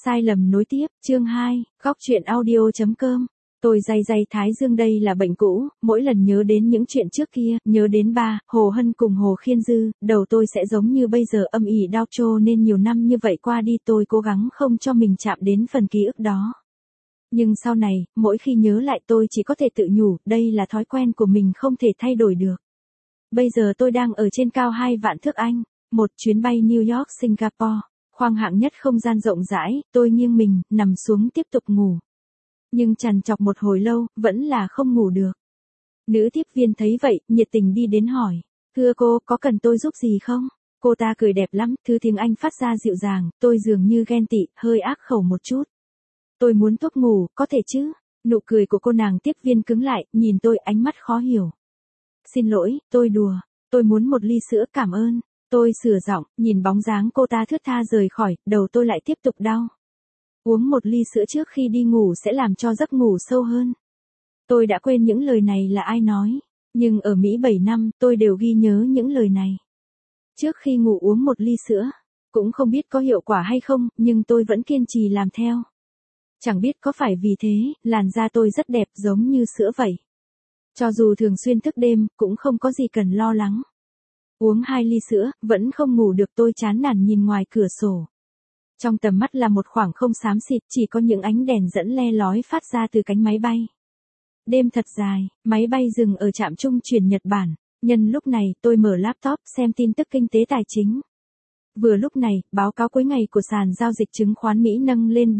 Sai lầm nối tiếp, chương 2, góc truyện audio.com. Tôi day thái dương, đây là bệnh cũ, mỗi lần nhớ đến những chuyện trước kia, nhớ đến ba, Hồ Hân cùng Hồ Khiên Dư, đầu tôi sẽ giống như bây giờ âm ỉ đau trô, nên nhiều năm như vậy qua đi tôi cố gắng không cho mình chạm đến phần ký ức đó. Nhưng sau này, mỗi khi nhớ lại tôi chỉ có thể tự nhủ, đây là thói quen của mình không thể thay đổi được. Bây giờ tôi đang ở trên cao 2 vạn thước Anh, một chuyến bay New York Singapore. Khoang hạng nhất, không gian rộng rãi, tôi nghiêng mình, nằm xuống tiếp tục ngủ. Nhưng trằn trọc một hồi lâu, vẫn là không ngủ được. Nữ tiếp viên thấy vậy, nhiệt tình đi đến hỏi. Thưa cô, có cần tôi giúp gì không? Cô ta cười đẹp lắm, thứ tiếng Anh phát ra dịu dàng, tôi dường như ghen tị, hơi ác khẩu một chút. Tôi muốn thuốc ngủ, có thể chứ? Nụ cười của cô nàng tiếp viên cứng lại, nhìn tôi ánh mắt khó hiểu. Xin lỗi, tôi đùa. Tôi muốn một ly sữa, cảm ơn. Tôi sửa giọng, nhìn bóng dáng cô ta thướt tha rời khỏi, đầu tôi lại tiếp tục đau. Uống một ly sữa trước khi đi ngủ sẽ làm cho giấc ngủ sâu hơn. Tôi đã quên những lời này là ai nói, nhưng ở Mỹ 7 năm, tôi đều ghi nhớ những lời này. Trước khi ngủ uống một ly sữa, cũng không biết có hiệu quả hay không, nhưng tôi vẫn kiên trì làm theo. Chẳng biết có phải vì thế, làn da tôi rất đẹp giống như sữa vậy. Cho dù thường xuyên thức đêm, cũng không có gì cần lo lắng. Uống 2 ly sữa, vẫn không ngủ được, tôi chán nản nhìn ngoài cửa sổ. Trong tầm mắt là một khoảng không xám xịt, chỉ có những ánh đèn dẫn le lói phát ra từ cánh máy bay. Đêm thật dài, máy bay dừng ở trạm trung chuyển Nhật Bản. Nhân lúc này, tôi mở laptop xem tin tức kinh tế tài chính. Vừa lúc này, báo cáo cuối ngày của sàn giao dịch chứng khoán Mỹ nâng lên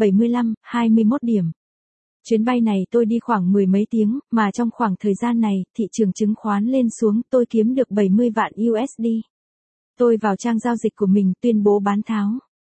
21 điểm. Chuyến bay này tôi đi khoảng 10 mấy tiếng, mà trong khoảng thời gian này, thị trường chứng khoán lên xuống, tôi kiếm được 70 vạn USD. Tôi vào trang giao dịch của mình, tuyên bố bán tháo.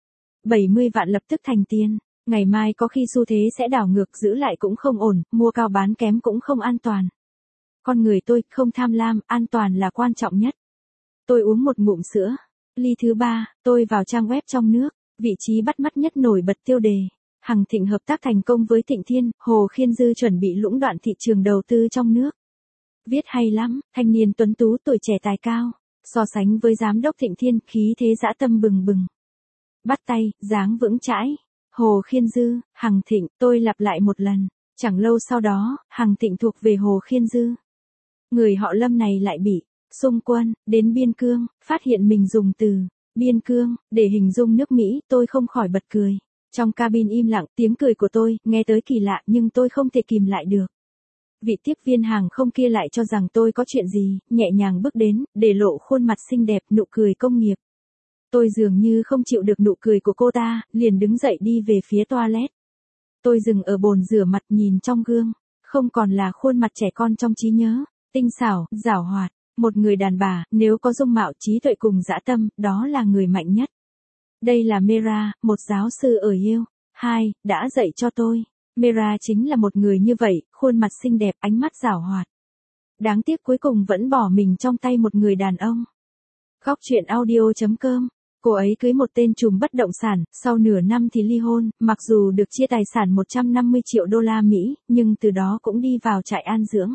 70 vạn lập tức thành tiền. Ngày mai có khi xu thế sẽ đảo ngược, giữ lại cũng không ổn, mua cao bán kém cũng không an toàn. Con người tôi không tham lam, an toàn là quan trọng nhất. Tôi uống một ngụm sữa. Ly thứ 3, tôi vào trang web trong nước. Vị trí bắt mắt nhất nổi bật tiêu đề. Hằng Thịnh hợp tác thành công với Thịnh Thiên, Hồ Khiên Dư chuẩn bị lũng đoạn thị trường đầu tư trong nước. Viết hay lắm, thanh niên tuấn tú tuổi trẻ tài cao. So sánh với giám đốc Thịnh Thiên, khí thế dã tâm bừng bừng. Bắt tay, dáng vững chãi. Hồ Khiên Dư, Hằng Thịnh, tôi lặp lại một lần. Chẳng lâu sau đó, Hằng Thịnh thuộc về Hồ Khiên Dư. Người họ Lâm này lại bị xung quân, đến biên cương, phát hiện mình dùng từ biên cương để hình dung nước Mỹ, tôi không khỏi bật cười. Trong cabin im lặng, tiếng cười của tôi nghe tới kỳ lạ, nhưng tôi không thể kìm lại được. Vị tiếp viên hàng không kia lại cho rằng tôi có chuyện gì, nhẹ nhàng bước đến, để lộ khuôn mặt xinh đẹp, nụ cười công nghiệp. Tôi dường như không chịu được nụ cười của cô ta, liền đứng dậy đi về phía toilet. Tôi dừng ở bồn rửa mặt, nhìn trong gương, không còn là khuôn mặt trẻ con trong trí nhớ, tinh xảo, giảo hoạt, một người đàn bà, nếu có dung mạo, trí tuệ cùng dã tâm, đó là người mạnh nhất. Đây là Mera, một giáo sư ở Yale. 2, đã dạy cho tôi. Mera chính là một người như vậy, khuôn mặt xinh đẹp, ánh mắt giảo hoạt. Đáng tiếc cuối cùng vẫn bỏ mình trong tay một người đàn ông. Góc truyện audio.com. Cô ấy cưới một tên trùm bất động sản, sau nửa năm thì ly hôn, mặc dù được chia tài sản 150 triệu đô la Mỹ, nhưng từ đó cũng đi vào trại an dưỡng.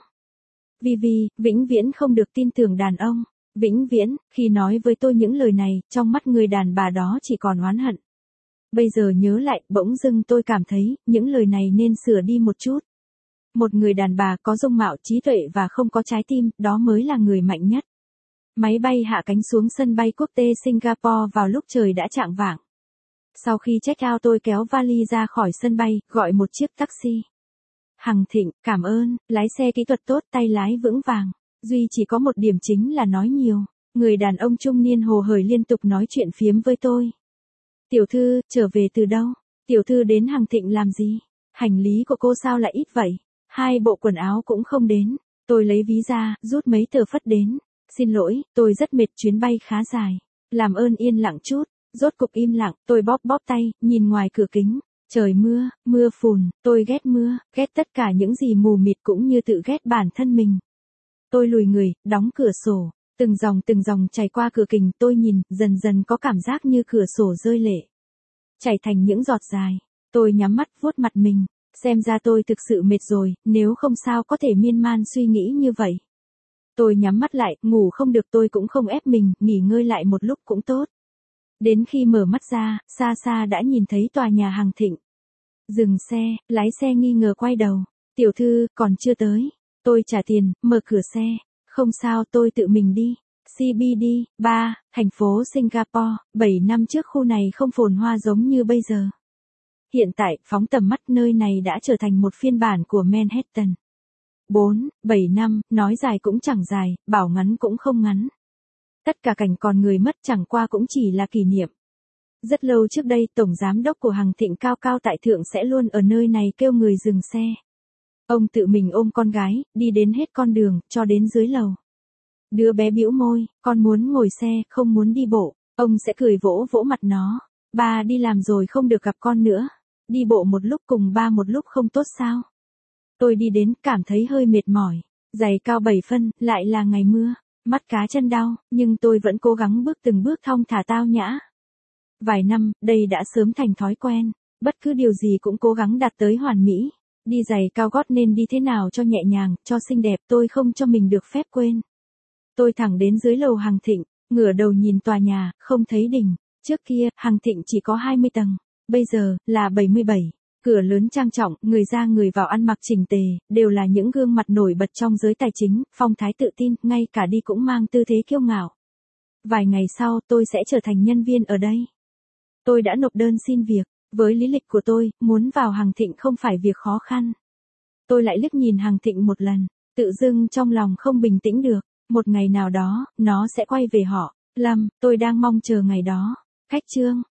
Vivi, vĩnh viễn không được tin tưởng đàn ông. Vĩnh viễn, khi nói với tôi những lời này, trong mắt người đàn bà đó chỉ còn oán hận. Bây giờ nhớ lại, bỗng dưng tôi cảm thấy, những lời này nên sửa đi một chút. Một người đàn bà có dung mạo, trí tuệ và không có trái tim, đó mới là người mạnh nhất. Máy bay hạ cánh xuống sân bay quốc tế Singapore vào lúc trời đã chạng vạng. Sau khi check out tôi kéo vali ra khỏi sân bay, gọi một chiếc taxi. Hằng Thịnh, cảm ơn, lái xe kỹ thuật tốt, tay lái vững vàng. Duy chỉ có một điểm chính là nói nhiều. Người đàn ông trung niên hồ hởi liên tục nói chuyện phiếm với tôi. Tiểu thư, trở về từ đâu? Tiểu thư đến Hằng Thịnh làm gì? Hành lý của cô sao lại ít vậy? 2 bộ quần áo cũng không đến. Tôi lấy ví ra, rút mấy tờ phất đến. Xin lỗi, tôi rất mệt, chuyến bay khá dài. Làm ơn yên lặng chút. Rốt cục im lặng, tôi bóp tay, nhìn ngoài cửa kính. Trời mưa, mưa phùn, tôi ghét mưa, ghét tất cả những gì mù mịt cũng như tự ghét bản thân mình. Tôi lùi người, đóng cửa sổ, từng dòng chảy qua cửa kính, tôi nhìn, dần dần có cảm giác như cửa sổ rơi lệ. Chảy thành những giọt dài, tôi nhắm mắt vuốt mặt mình, xem ra tôi thực sự mệt rồi, nếu không sao có thể miên man suy nghĩ như vậy. Tôi nhắm mắt lại, ngủ không được, tôi cũng không ép mình, nghỉ ngơi lại một lúc cũng tốt. Đến khi mở mắt ra, xa xa đã nhìn thấy tòa nhà Hằng Thịnh. Dừng xe, lái xe nghi ngờ quay đầu. Tiểu thư, còn chưa tới. Tôi trả tiền, mở cửa xe. Không sao, tôi tự mình đi. CBD, 3, thành phố Singapore, 7 năm trước khu này không phồn hoa giống như bây giờ. Hiện tại, phóng tầm mắt nơi này đã trở thành một phiên bản của Manhattan. 4, 7 năm, nói dài cũng chẳng dài, bảo ngắn cũng không ngắn. Tất cả cảnh còn người mất chẳng qua cũng chỉ là kỷ niệm. Rất lâu trước đây, tổng giám đốc của Hằng Thịnh cao cao tại thượng sẽ luôn ở nơi này kêu người dừng xe. Ông tự mình ôm con gái, đi đến hết con đường, cho đến dưới lầu. Đứa bé bĩu môi, con muốn ngồi xe, không muốn đi bộ. Ông sẽ cười vỗ vỗ mặt nó. Ba đi làm rồi không được gặp con nữa. Đi bộ một lúc cùng ba một lúc không tốt sao? Tôi đi đến, cảm thấy hơi mệt mỏi. Giày cao 7 phân, lại là ngày mưa. Mắt cá chân đau, nhưng tôi vẫn cố gắng bước từng bước thong thả tao nhã. Vài năm, đây đã sớm thành thói quen. Bất cứ điều gì cũng cố gắng đạt tới hoàn mỹ. Đi giày cao gót nên đi thế nào cho nhẹ nhàng, cho xinh đẹp, tôi không cho mình được phép quên. Tôi thẳng đến dưới lầu Hằng Thịnh, ngửa đầu nhìn tòa nhà, không thấy đỉnh. Trước kia, Hằng Thịnh chỉ có 20 tầng, bây giờ, là 77. Cửa lớn trang trọng, người ra người vào ăn mặc chỉnh tề, đều là những gương mặt nổi bật trong giới tài chính, phong thái tự tin, ngay cả đi cũng mang tư thế kiêu ngạo. Vài ngày sau, tôi sẽ trở thành nhân viên ở đây. Tôi đã nộp đơn xin việc, với lý lịch của tôi, muốn vào Hằng Thịnh không phải việc khó khăn. Tôi lại liếc nhìn Hằng Thịnh một lần, tự dưng trong lòng không bình tĩnh được. Một ngày nào đó, nó sẽ quay về họ. Lâm, tôi đang mong chờ ngày đó. Khách trương.